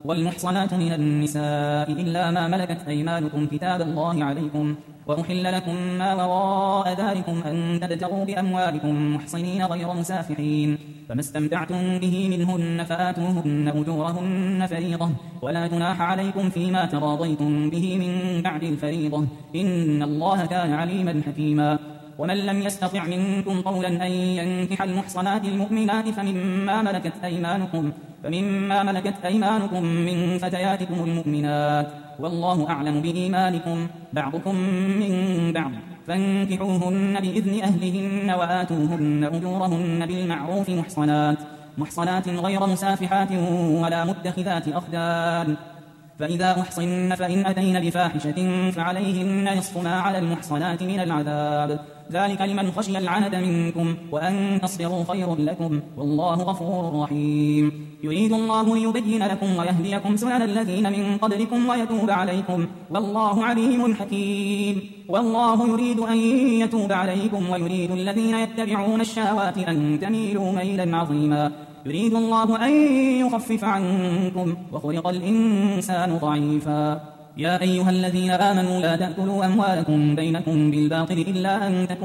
والمحصنات من النساء إلا ما ملكت أيمانكم كتاب الله عليكم، وأحل لكم ما وراء ذلكم أن تبتغوا بأموالكم محصنين غير مسافحين، فما استمتعتم به منهن فآتوهن أجورهن فريضة، ولا جناح عليكم فيما تراضيتم به من بعد الفريضة، إن الله كان عليما حكيما. ومن لم يستطع منكم قولا أن ينكح المحصنات المؤمنات فمما ملكت أيمانكم من فتياتكم المؤمنات، والله أعلم بإيمانكم، بعضكم من بعض، فانكحوهن بإذن أهلهن وآتوهن أجورهن بالمعروف محصنات غير مسافحات ولا متخذات أخدان، فإذا أحصن فإن أتين بفاحشة فعليهن نصف ما على المحصنات من العذاب، ذلك لمن خشي العنت منكم، وأن تصبروا خير لكم، والله غفور رحيم. يريد الله ليبين لكم ويهديكم سنن الذين من قبلكم ويتوب عليكم، والله عليم حكيم. والله يريد أن يتوب عليكم ويريد الذين يتبعون الشهوات أن تميلوا ميلا عظيما. يريد الله أن يخفف عنكم، وخلق الإنسان ضعيفا. يا أيها الذين آمنوا لا تأكلوا أموالكم بينكم بالباطل إلا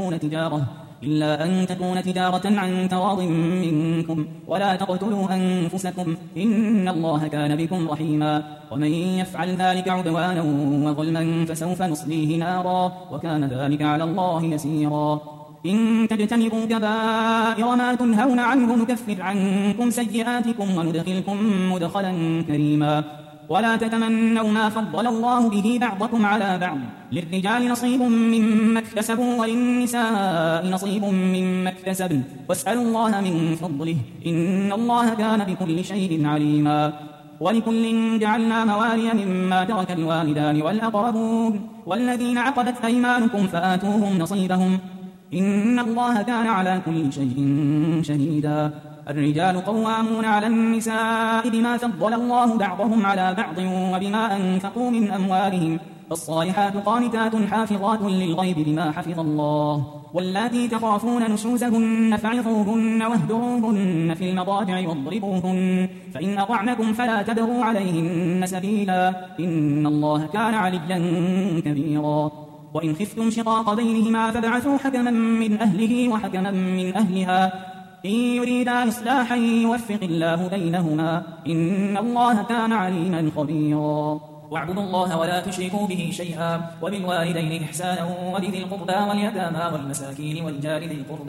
أن تكون تجارة عن تراض منكم، ولا تقتلوا أنفسكم، إن الله كان بكم رحيما. ومن يفعل ذلك عدوانا وظلما فسوف نصليه نارا، وكان ذلك على الله يسيرا. إن تجتنبوا كبائر ما تنهون عنه نكفر عنكم سيئاتكم وندخلكم مدخلا كريما. ولا تتمنوا ما فضل الله به بعضكم على بعض، للرجال نصيب مما اكتسبوا وللنساء نصيب مما اكتسبن، واسألوا الله من فضله، إن الله كان بكل شيء عليما. ولكل جعلنا موالي مما ترك الوالدان والأقربون والذين عقدت أيمانكم فآتوهم نصيبهم، إن الله كان على كل شيء شهيدا. الرجال قوامون على النساء بما فضل الله بعضهم على بعض وبما أنفقوا من أموالهم، فالصالحات قانتات حافظات للغيب بما حفظ الله. واللاتي تخافون نشوزهن فعظوهن واهجروهن في المضاجع واضربوهن، فإن أطعنكم فلا تبغوا عليهن سبيلا، إن الله كان عليا كبيرا. وإن خفتم شقاق بينهما فابعثوا حكما من أهله وحكما من أهلها، إن يريدا إصلاحا يوفق الله بينهما، إن الله كان عليما خبيرا. واعبدوا الله ولا تشركوا به شيئا، وبالوالدين إحسانا، وبذي القربى واليتامى والمساكين والجار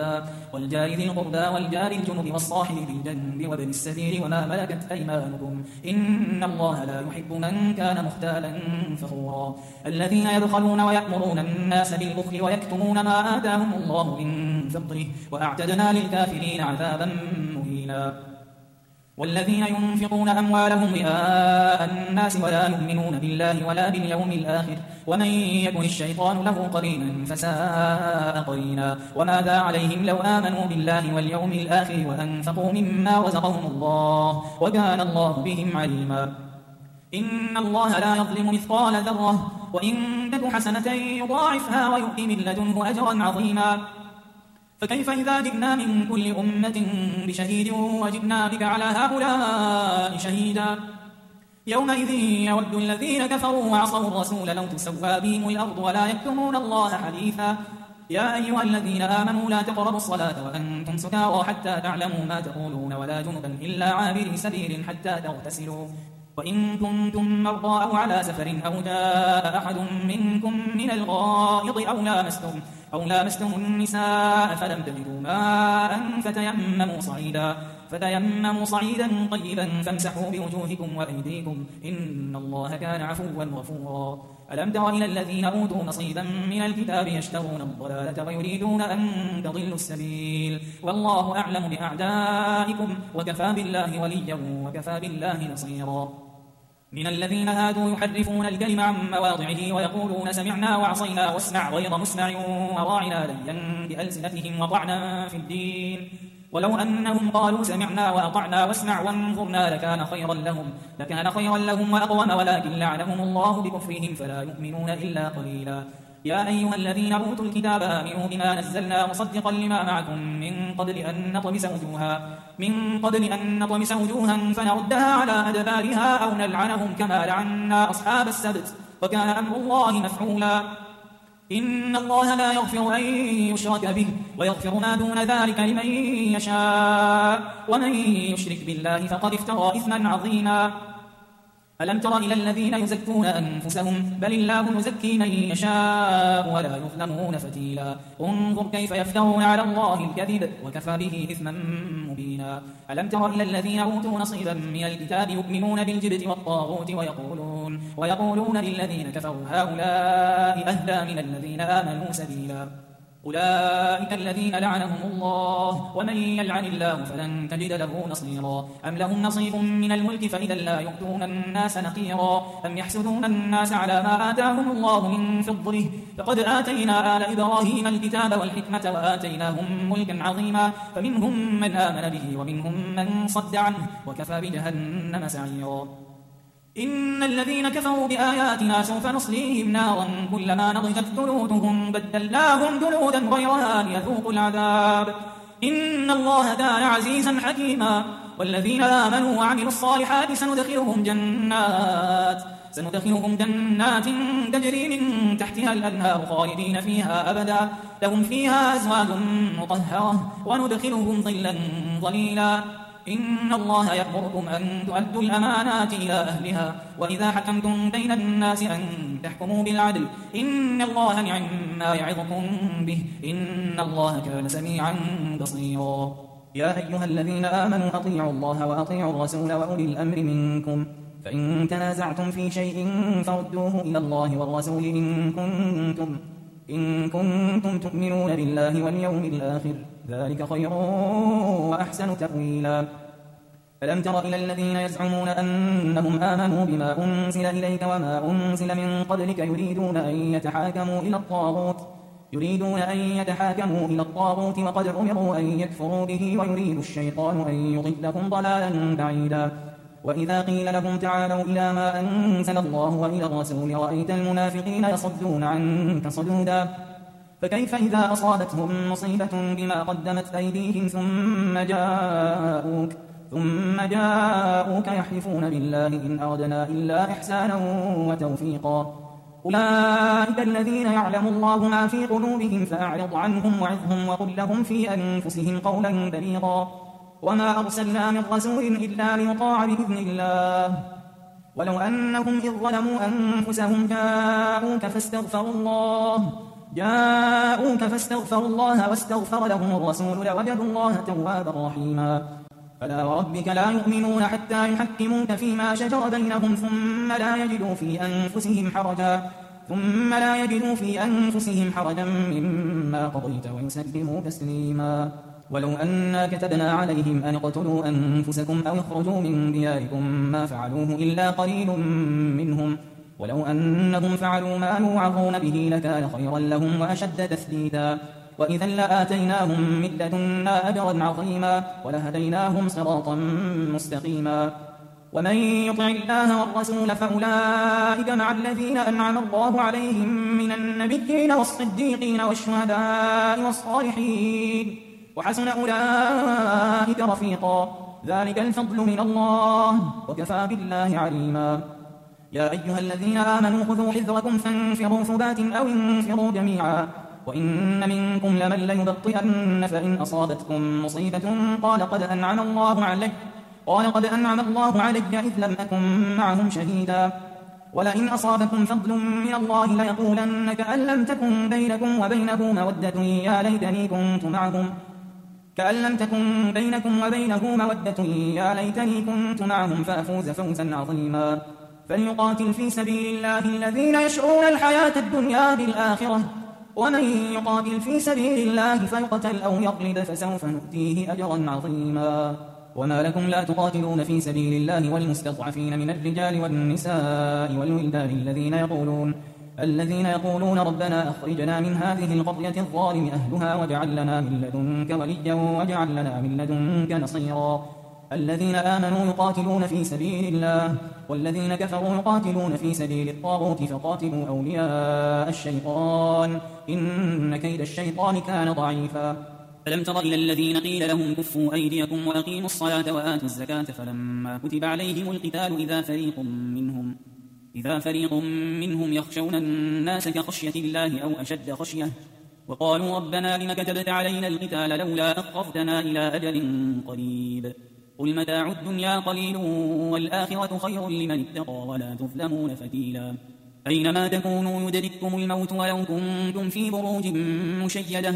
ذي القربى والجار الجنب والصاحب بالجنب وابن السبيل وما ملكت أيمانكم، إن الله لا يحب من كان مختالا فخورا. الذين يبخلون ويأمرون الناس بالبخل ويكتمون ما آتاهم الله من فضله، وأعتدنا للكافرين عذابا مهينا. والذين ينفقون أموالهم رئاء الناس ولا يؤمنون بالله ولا باليوم الآخر، ومن يكن الشيطان له قرينا فساء قرينا. وماذا عليهم لو آمنوا بالله واليوم الآخر وأنفقوا مما رزقهم الله، وكان الله بهم عليما. إن الله لا يظلم مثقال ذرة، وإن تك حسنة يضاعفها ويؤتي من لدنه أجرا عظيما. فكيف إذا جئنا من كل أمة بشهيد وجئنا بك على هؤلاء شهيدا، يومئذ يود الذين كفروا وعصوا الرسول لو تسوى بهم الأرض ولا يكتمون الله حديثا. يا أيها الذين آمنوا لا تقربوا الصلاة وأنتم سكارى حتى تعلموا ما تقولون ولا جنبا إلا عابري سبيل حتى تغتسلوا، وإن كنتم مرضى أو على سفر أو جاء أحد منكم من الغائط أو لامستم النساء فلم تجدوا ماء فتيمموا صعيدا طيبا فامسحوا بوجوهكم وأيديكم، إن الله كان عفوا غفورا. ألم تر إلى الذين أوتوا نصيبا من الكتاب يشترون الضلالة ويريدون أن تضلوا السبيل، والله أعلم بأعدائكم، وكفى بالله وليا وكفى بالله نصيرا. من الذين هادوا يحرفون الكلم عن مواضعه ويقولون سمعنا وعصينا واسمع غير مسمع وراعنا ليا بألسنتهم وطعنا في الدين، ولو أنهم قالوا سمعنا وأطعنا واسمع وانظرنا لكان خيرا لهم وأقوم، ولكن لعنهم الله بكفرهم فلا يؤمنون إلا قليلا. يا أيها الذين أوتوا الكتاب آمنوا بما نزلنا مصدقا لما معكم من قبل أن نطمس وجوها فنردها على أدبارها أو نلعنهم كما لعنا أصحاب السبت وكان أمر الله مفعولا. إن الله لا يغفر أن يشرك به ويغفر ما دون ذلك لمن يشاء ومن يشرك بالله فقد افترى إثما عظيما. ألم تر إلى الذين يزكون أنفسهم بل الله يزكي من يشاء ولا يظلمون فتيلا. انظر كيف يفترون على الله الكذب وكفى به إثما مبينا. ألم تر إلى الذين أوتوا نصيبا من الكتاب يؤمنون بالجبت والطاغوت ويقولون للذين كفروا هؤلاء أهدى من الذين آمنوا سبيلا. أولئك الذين لعنهم الله ومن يلعن الله فلن تجد له نصيرا. أم لهم نصيب من الملك فإذا لا يؤتون الناس نقيرا. أم يحسدون الناس على ما آتاهم الله من فضله فقد آتينا آل إبراهيم الكتاب والحكمة وآتيناهم ملكا عظيما. فمنهم من آمن به ومنهم من صد عنه وكفى بجهنم سعيرا. إن الذين كفروا بآياتنا سوف نصليهم نارا كلما نضجت جلودهم بدلناهم جلودا غيرها ليذوقوا العذاب إن الله كان عزيزا حكيما. والذين آمنوا وعملوا الصالحات سندخلهم جنات تجري من تحتها الأنهار خالدين فيها أبدا لهم فيها أزواج مطهرة وندخلهم ظلا ظليلا. إن الله يأمركم أن تؤدوا الأمانات إلى أهلها وإذا حكمتم بين الناس أن تحكموا بالعدل إن الله نعم ما يعظكم به إن الله كان سميعا بصيرا. يا أيها الذين آمنوا أطيعوا الله وأطيعوا الرسول وأولي الأمر منكم فإن تنازعتم في شيء فردوه إلى الله والرسول إن كنتم تؤمنون بالله واليوم الآخر ذلك خير وأحسن تأويلا. ألم تر إلى الذين يزعمون أنهم آمنوا بما أنزل إليك وما أنزل من قبلك يريدون أن يتحاكموا إلى الطاغوت وقد أمروا أن يكفروا به ويريد الشيطان أن يضلهم ضلالا بعيدا. وإذا قيل لهم تعالوا إلى ما أنزل الله وإلى الرسول رأيت المنافقين يصدون عنك صدودا. فكيف إذا أصابتهم مصيبة بما قدمت أيديهم ثم جاءوك يحلفون بالله إن أردنا إلا إحسانا وتوفيقا. أولئك الذين يعلم الله ما في قلوبهم فأعرض عنهم وعظهم وقل لهم في أنفسهم قولا بليغا. وما أرسلنا من رسول إلا ليطاع بإذن الله ولو أنهم إذ ظلموا أنفسهم جاءوك فاستغفروا الله واستغفر لهم الرسول لوجدوا الله توابا رحيما. فلا وربك لا يؤمنون حتى يحكموك فيما شجر بينهم ثم لا يجدوا في أنفسهم حرجا مما قضيت ويسلموا تسليما. ولو أنا كتبنا عليهم أن اقتلوا أنفسكم أو اخرجوا من دياركم ما فعلوه إلا قليل منهم ولو أنهم فعلوا ما يوعظون به لكان خيرا لهم وأشد تثبيتا. وإذا لآتيناهم من لدنا أجرا عظيما ولهديناهم صراطا مستقيما. ومن يطع الله والرسول فأولئك مع الذين أنعم الله عليهم من النبيين والصديقين والشهداء والصالحين وحسن أولئك رفيقا. ذلك الفضل من الله وكفى بالله عليما. يا أيها الذين آمنوا خذوا حذركم فانفروا ثبات أو انفروا جميعا. وإن منكم لمن ليبطئن فإن أصابتكم مصيبة قال قد أنعم الله علي إذ لم أكن معهم شهيدا. ولئن أصابكم فضل من الله ليقولن كأن لم تكن بينكم وبينه مودة يا ليتني كنت معهم فأفوز فوزا عظيما. فليقاتل في سبيل الله الذين يشرون الحياة الدنيا بالآخرة ومن يقاتل في سبيل الله فيقتل أو يغلب فسوف نؤتيه أجرا عظيما. وما لكم لا تقاتلون في سبيل الله والمستضعفين من الرجال والنساء والولدان الذين يقولون ربنا أخرجنا من هذه القرية الظالم أهلها واجعل لنا من لدنك وليا واجعل لنا من لدنك نصيرا. الذين آمنوا يقاتلون في سبيل الله والذين كفروا يقاتلون في سبيل الطاغوت فقاتلوا أولياء الشيطان إن كيد الشيطان كان ضعيفا. ألم تر إلى الذين قيل لهم كفوا أيديكم وأقيموا الصلاة وآتوا الزكاة فلما كتب عليهم القتال إذا فريق منهم يخشون الناس كخشية الله أو أشد خشية وقالوا ربنا لم كتبت علينا القتال لولا أخرتنا إلى أجل قريب قل متاع الدنيا قليل والآخرة خير لمن اتقى ولا تظلمون فتيلا. أينما تكونوا يدرككم الموت ولو كنتم في بروج مشيدة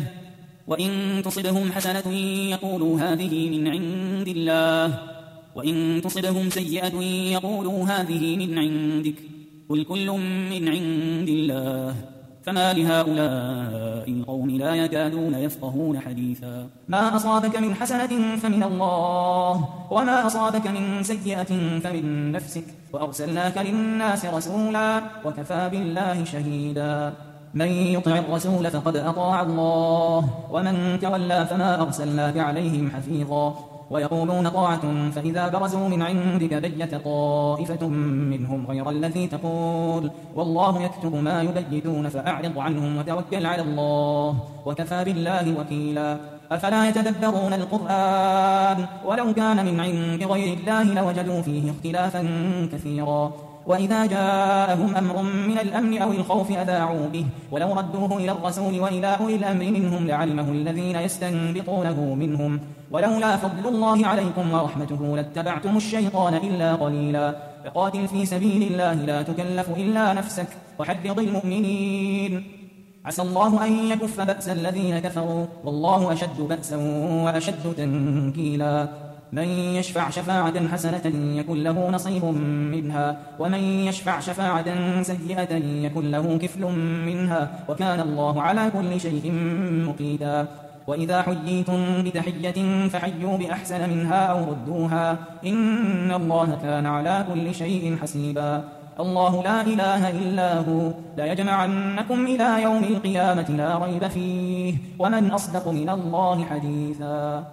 وإن تصبهم حسنة يقولوا هذه من عند الله وإن تصبهم سيئة يقولوا هذه من عندك قل كل من عند الله فما لهؤلاء القوم لا يكادون يفقهون حديثا. ما أصابك من حسنة فمن الله وما أصابك من سيئة فمن نفسك وأرسلناك للناس رسولا وكفى بالله شهيدا. من يطع الرسول فقد أطاع الله ومن تولى فما أرسلناك عليهم حفيظا. ويقولون طاعة فإذا برزوا من عندك بيت طائفة منهم غير الذي تقول والله يكتب ما يبيتون فأعرض عنهم وتوكل على الله وكفى بالله وكيلا. أفلا يتدبرون القرآن ولو كان من عند غير الله لوجدوا فيه اختلافا كثيرا. وإذا جاءهم أمر من الأمن أو الخوف أذاعوا به ولو ردوه إلى الرسول وإلى أولي الأمر منهم لعلمه الذين يستنبطونه منهم ولولا فضل الله عليكم ورحمته لاتبعتم الشيطان إلا قليلا. فقاتل في سبيل الله لا تكلف إلا نفسك وحرض المؤمنين عسى الله أن يكف بأس الذين كفروا والله أشد بأسا وأشد تنكيلا. من يشفع شفاعة حسنة يكن له نصيب منها ومن يشفع شفاعة سيئة يكن له كفل منها وكان الله على كل شيء مقيتا. وإذا حييتم بتحية فحيوا بأحسن منها أو ردوها إن الله كان على كل شيء حسيبا. الله لا إله إلا هو لا يجمعنكم إلى يوم القيامة لا ريب فيه ومن أصدق من الله حديثا.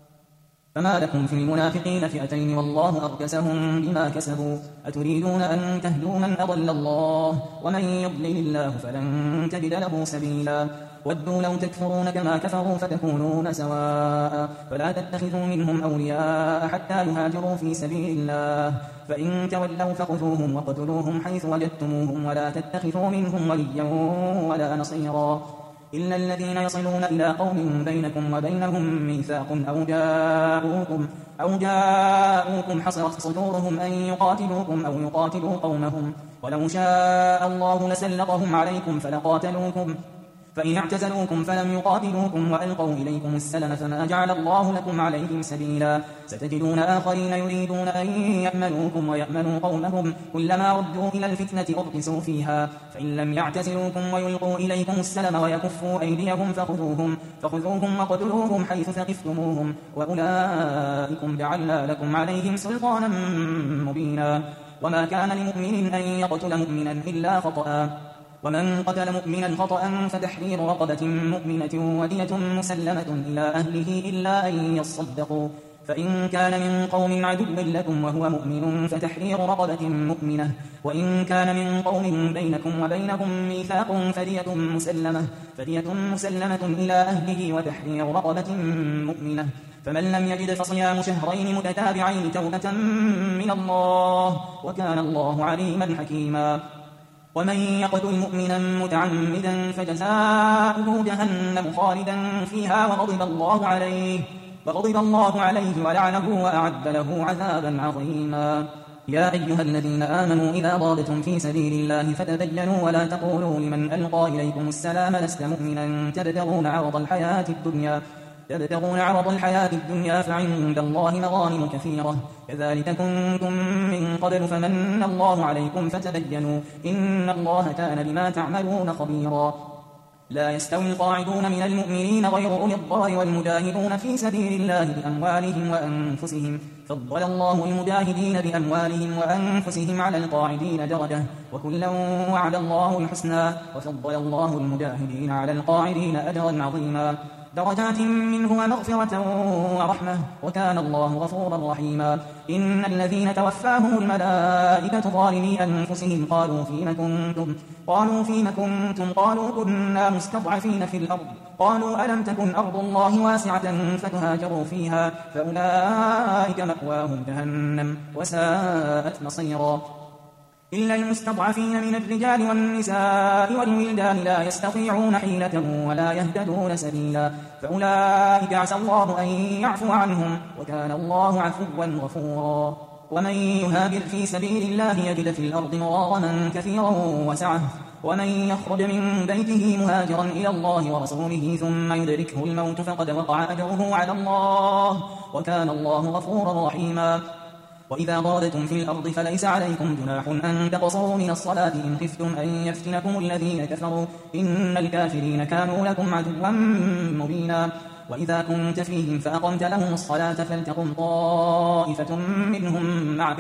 فما لكم في المنافقين فئتين والله أركسهم بما كسبوا أتريدون أن تهدوا من أضل الله ومن يضلل الله فلن تجد له سبيلا. ودوا لو تكفرون كما كفروا فتكونون سواء فلا تتخذوا منهم أولياء حتى يهاجروا في سبيل الله فإن تولوا فخذوهم وقتلوهم حيث وجدتموهم ولا تتخذوا منهم وليا ولا نصيرا إلا الذين يصلون إلى قوم بينكم وبينهم ميثاق أو جاءوكم حصرت صدورهم أن يقاتلوكم أو يقاتلوا قومهم ولو شاء الله لسلطهم عليكم فلقاتلوكم فإن اعتزلوكم فلم يقاتلوكم وألقوا إليكم السلم فما جعل الله لكم عليهم سبيلا. ستجدون آخرين يريدون أن يأمنوكم ويأمنوا قومهم كلما ردوا إلى الفتنة أركسوا فيها فإن لم يعتزلوكم ويلقوا إليكم السلم ويكفوا أيديهم فخذوهم وقتلوهم حيث ثقفتموهم وأولئكم جعلنا لكم عليهم سلطانا مبينا. وما كان لمؤمن أن يقتل مؤمنا إلا خطأ ومن قتل مؤمنا خطأ فتحرير رقبة مؤمنة ودية مسلمة إلى أهله إلا أن يصدقوا فإن كان من قوم عدو لكم وهو مؤمن فتحرير رقبة مؤمنة وإن كان من قوم بينكم وبينهم ميثاق فدية مسلمة إلى أهله وتحرير رقبة مؤمنة فمن لم يجد فصيام شهرين متتابعين توبة من الله وكان الله عليما حكيما. ومن يقتل مؤمنا متعمدا فجزاؤه جهنم خالدا فيها وغضب الله عليه ولعنه وأعد له عذابا عظيما. يا أيها الذين آمنوا إذا ضربتم في سبيل الله فتبينوا ولا تقولوا لمن ألقى إليكم السلام لست مؤمنا تبتغون عرض الحياة الدنيا فعند الله مغانم كثيرة كذلك كنتم من قبل فمن الله عليكم فتبينوا إن الله كان بما تعملون خبيرا. لا يستوي القاعدون من المؤمنين غير أولي الضرر والمجاهدون في سبيل الله بأموالهم وأنفسهم فضل الله المجاهدين بأموالهم وأنفسهم على القاعدين درجة وكلا وعد الله الحسنى وفضل الله المجاهدين على القاعدين أجرا عظيما. درجات منه ومغفرة ورحمة وكان الله غفورا رحيما. إن الذين توفاهم الملائكة ظالمي أنفسهم قالوا فيم كنتم قالوا كنا مستضعفين في الأرض قالوا ألم تكن أرض الله واسعة فتهاجروا فيها فأولئك مأواهم جهنم وساءت مصيرا. إلا المستضعفين من الرجال والنساء والولدان لا يستطيعون حيلة ولا يهتدون سبيلا فأولئك عسى الله أن يعفو عنهم وكان الله عفوا غفورا. ومن يهاجر في سبيل الله يجد في الأرض مغاغما كثيرا وسعة ومن يخرج من بيته مهاجرا إلى الله ورسوله ثم يدركه الموت فقد وقع أجره على الله وكان الله غفورا رحيما. وإذا ضربتم في الأرض فليس عليكم جناح أن تقصروا من الصلاة إن خفتم أن يفتنكم الذين كفروا إن الكافرين كانوا لكم عدوا مبينا. وإذا كنت فيهم فأقمت لهم الصلاة فلتقم طائفة منهم معك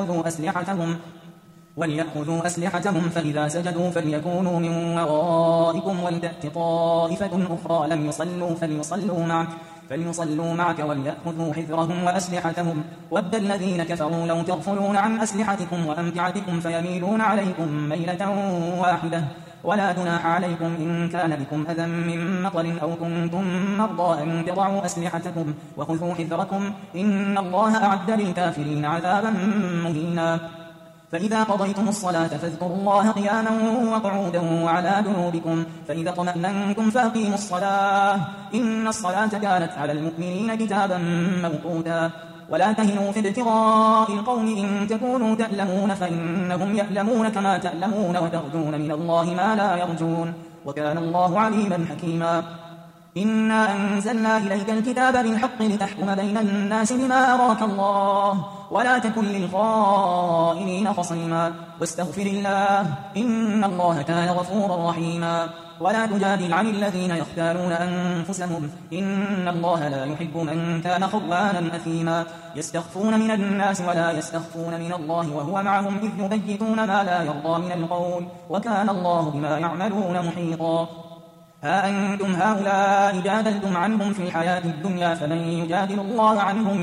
وليأخذوا أسلحتهم فإذا سجدوا فليكونوا من ورائكم ولتأت طائفة أخرى لم يصلوا فليصلوا معك وليأخذوا حذرهم وأسلحتهم ود الذين كفروا لو تغفلون عن أسلحتكم وأمتعتكم فيميلون عليكم ميلة واحدة ولا جناح عليكم إن كان بكم أذى من مطر أو كنتم مرضى أن تضعوا أسلحتكم وخذوا حذركم إن الله أعد للكافرين عذابا مهينا. فإذا قضيتم الصلاة فاذكروا الله قياما وقعودا وعلى جنوبكم فإذا اطمأننتم فأقيموا الصلاة إن الصلاة كانت على المؤمنين كتابا موقوتا. ولا تهنوا في ابتغاء القوم إن تكونوا تألمون فإنهم يألمون كما تألمون وترجون من الله ما لا يرجون وكان الله عليما حكيما. إنا أنزلنا إليك الكتاب بالحق لتحكم بين الناس بما أراك الله ولا تكن للخائنين خصيما واستغفر الله إن الله كان غفورا رحيما. ولا تجادل عن الذين يختارون أنفسهم إن الله لا يحب من كان خوانا أثيما. يستخفون من الناس ولا يستخفون من الله وهو معهم إذ يبيتون ما لا يرضى من القول وكان الله بما يعملون محيطا. ها أنتم هؤلاء جادلتم عنهم في الحياة الدنيا فمن يجادل الله عنهم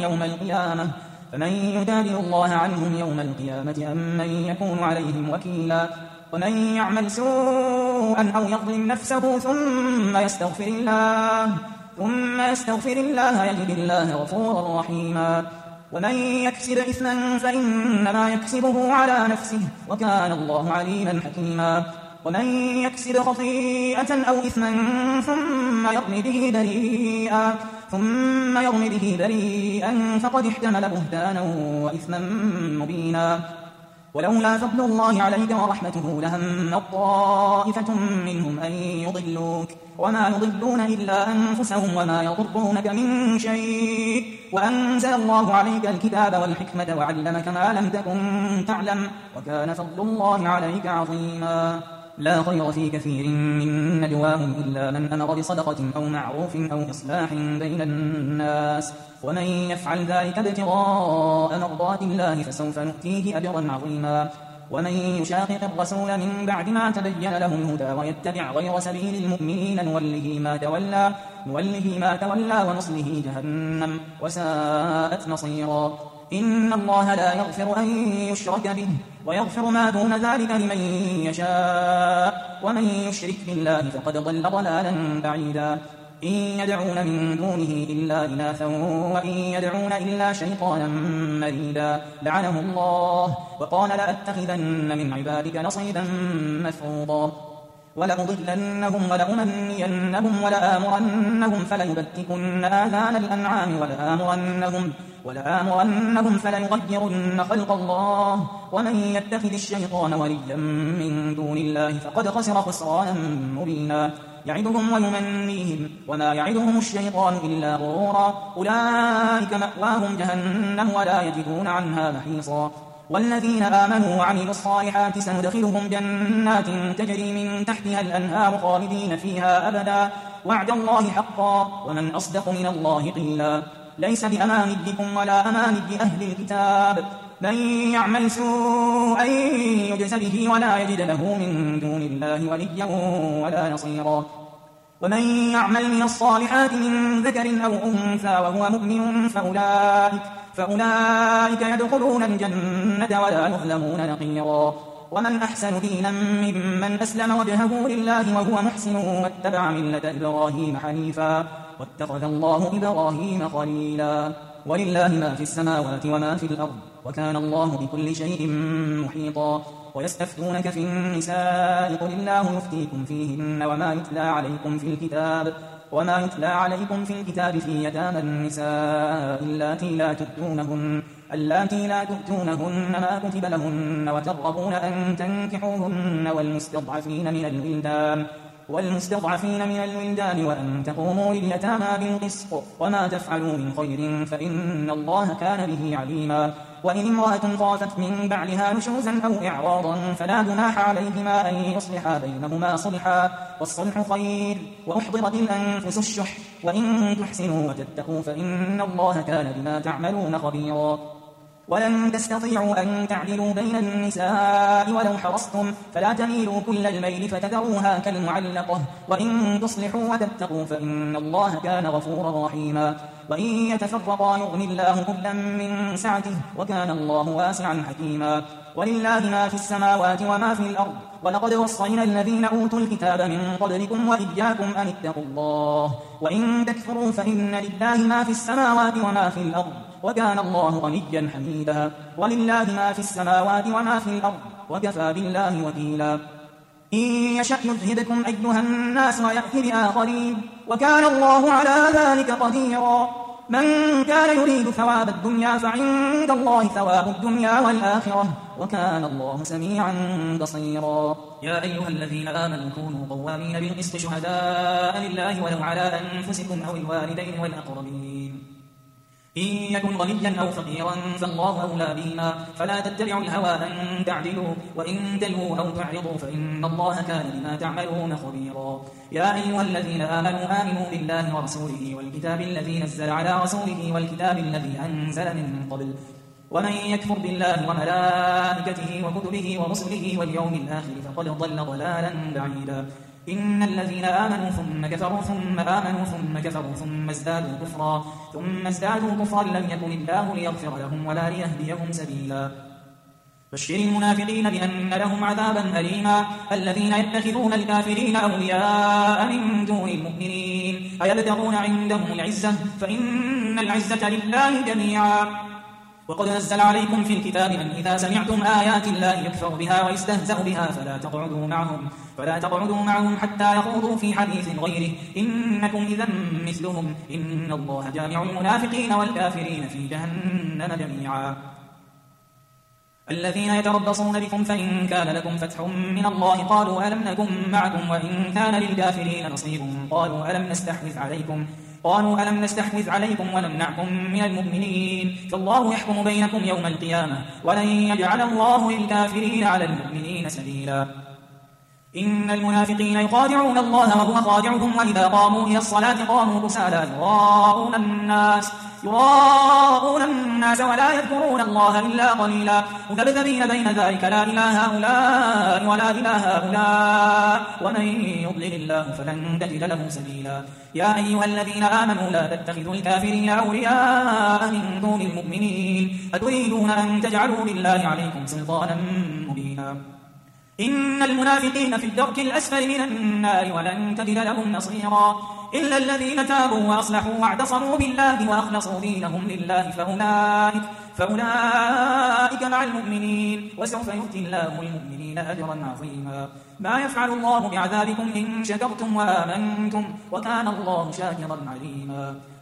يوم القيامة أم من يكون عليهم وكيلا. ومن يعمل سوءا أو يظلم نفسه ثم يستغفر الله يجد الله غفورا رحيما. ومن يكسب إثما فإنما يكسبه على نفسه وكان الله عليما حكيما. ومن يكسب خطيئة أو إثما ثم يرم به بريئا فقد احتمل بهتانا وإثما مبينا. ولولا فضل الله عليك ورحمته لهم طائفة منهم أن يضلوك وما يضلون إلا أنفسهم وما يضرونك من شيء وأنزل الله عليك الكتاب والحكمة وعلمك ما لم تكن تعلم وكان فضل الله عليك عظيما. لا خير في كثير من نجواهم إلا من أمر بصدقة أو معروف أو إصلاح بين الناس ومن يفعل ذلك ابتغاء مرضات الله فسوف نؤتيه أجرا عظيما. ومن يشاقق الرسول من بعد ما تبين له الهدى ويتبع غير سبيل المؤمنين نوله ما تولى ونصله جهنم وساءت مصيرا. إن الله لا يغفر أن يشرك به ويغفر ما دون ذلك لمن يشاء ومن يشرك بالله فقد ضل ضلالا بعيدا. إن يدعون من دونه إلا إناثا وإن يدعون إلا شيطانا مريدا لعنه الله وقال لأتخذن من عبادك نصيبا مفروضا. ولأضلنهم ولأمنينهم ولآمرنهم فليبتكن آذان الأنعام ولآمرنهم فليغيرن خلق الله ومن يتخذ الشيطان وليا من دون الله فقد خسر خسرانا مبينا. يعدهم ويمنيهم وما يعدهم الشيطان إلا غرورا أولئك مأواهم جهنم ولا يجدون عنها محيصا. والذين آمنوا وعملوا الصالحات سندخلهم جنات تجري من تحتها الأنهار خالدين فيها أبدا وعد الله حقا ومن أصدق من الله قيلا. ليس بأمانيكم ولا أماني أهل الكتاب من يعمل سوءا يجز به ولا يجد له من دون الله وليا ولا نصيرا. ومن يعمل من الصالحات من ذكر أو أنثى وهو مؤمن فأولئك يدخلون الجنة ولا يظلمون نقيرا. ومن أحسن دينا ممن أسلم وجهه لله وهو محسن واتبع ملة إبراهيم حنيفا واتخذ الله إبراهيم خليلا. ولله ما في السماوات وما في الأرض وكان الله بكل شيء محيطا. ويستفتونك في النساء قل الله يفتيكم فيهن وما يتلى عليكم في الكتاب في يتامى النساء اللاتي لا تؤتونهن ما كتب لهن وترغبون أن تنكحوهن والمستضعفين من الولدان وأن تقوموا لليتامى بالقسط وما تفعلوا من خير فإن الله كان به عليما. وإن امرأة خافت من بعلها نشوزا أو إعراضا فلا جناح عليهما أن يصلحا بينهما صلحا والصلح خير. وأحضرت الأنفس الشح وإن تحسنوا وتتقوا فإن الله كان بما تعملون خبيرا. ولن تستطيعوا أن تعدلوا بين النساء ولو حرصتم فلا تميلوا كل الميل فتذروها كالمعلقة وإن تصلحوا وتتقوا فإن الله كان غفورا رحيما. وإن يتفرقا يغني الله كلا من سعته وكان الله واسعا حكيما. ولله ما في السماوات وما في الأرض ولقد وصينا الذين أوتوا الكتاب من قبلكم وإياكم أن اتقوا الله وإن تكفروا فإن لله ما في السماوات وما في الأرض وكان الله غنيا حميدا. ولله ما في السماوات وما في الأرض وكفى بالله وكيلا. إن يشأ يذهبكم أيها الناس ويأتي بآخرين وكان الله على ذلك قديرا. من كان يريد ثواب الدنيا فعند الله ثواب الدنيا والآخرة وكان الله سميعا بصيرا. يا أيها الذين آمنوا كونوا قوامين بالقسط شهداء لله ولو على أنفسكم أو الوالدين والأقربين. إن يكن غنيا أو فقيرا فالله أولى بهما فلا تتبعوا الهوى أن تعدلوا وإن تلووا أو تعرضوا فإن الله كان بما تعملون خبيرا. يا أيها الذين آمنوا بالله ورسوله والكتاب الذي نزل على رسوله والكتاب الذي أنزل من قبل ومن يكفر بالله وملائكته وكتبه ورسله واليوم الآخر فقد ضل ضلالا بعيدا. إن الذين آمنوا ثم كفروا ثم آمنوا ثم كفروا ثم ازدادوا كفرا لم يكن الله ليغفر لهم ولا ليهديهم سبيلا. بشر المنافقين بأن لهم عذابا أليما. الذين يتخذون الكافرين أولياء من دون المؤمنين أيبتغون عندهم العزة فإن العزة لله جميعا. وقد نزل عليكم في الكتاب أن إذا سمعتم آيات الله يكفر بها ويستهزأ بها فلا تقعدوا معهم حتى يخوضوا في حديث غيره إنكم إذا مثلهم إن الله جامع المنافقين والكافرين في جهنم جميعا. الذين يتربصون بكم فإن كان لكم فتح من الله قالوا ألم نكن معكم وإن كان للكافرين نصيب قالوا ألم نستحوذ عليكم ونمنعكم من المؤمنين فالله يحكم بينكم يوم القيامة ولن يجعل الله للكافرين على المؤمنين سبيلا. إن المنافقين يخادعون الله وهو خادعهم وإذا قاموا إلى الصلاة قاموا كسالى يراءون الناس ولا يذكرون الله إلا قليلا مذبذبين بين ذلك لا إله هؤلاء ولا إله هؤلاء ومن يضلل الله فلن تجد له سبيلا. يا أيها الذين آمنوا لا تتخذوا الكافرين أولياء من دون المؤمنين أتريدون أن تجعلوا لله عليكم سلطانا مبينا. إن المنافقين في الدرك الأسفل من النار ولن تجد لهم نصيرا إلا الذين تابوا وأصلحوا واعتصموا بالله وأخلصوا دينهم لله فأولئك مع المؤمنين وسوف يؤتي الله المؤمنين أجرا عظيما. ما يفعل الله بعذابكم إن شكرتم وآمنتم وكان الله شاكرا عليما.